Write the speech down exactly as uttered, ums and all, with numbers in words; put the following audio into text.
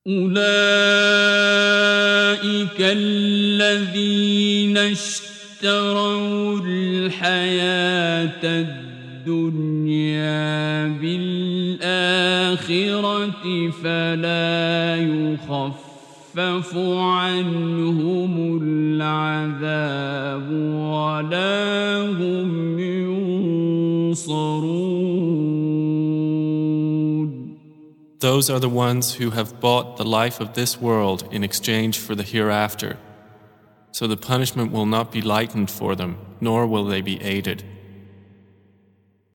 أولئك الذين اشتروا الحياة الدنيا بالآخرة فلا يخفف عنهم العذاب ولا هم ينصرون. Those are the ones who have bought the life of this world in exchange for the hereafter. So the punishment will not be lightened for them, nor will they be aided.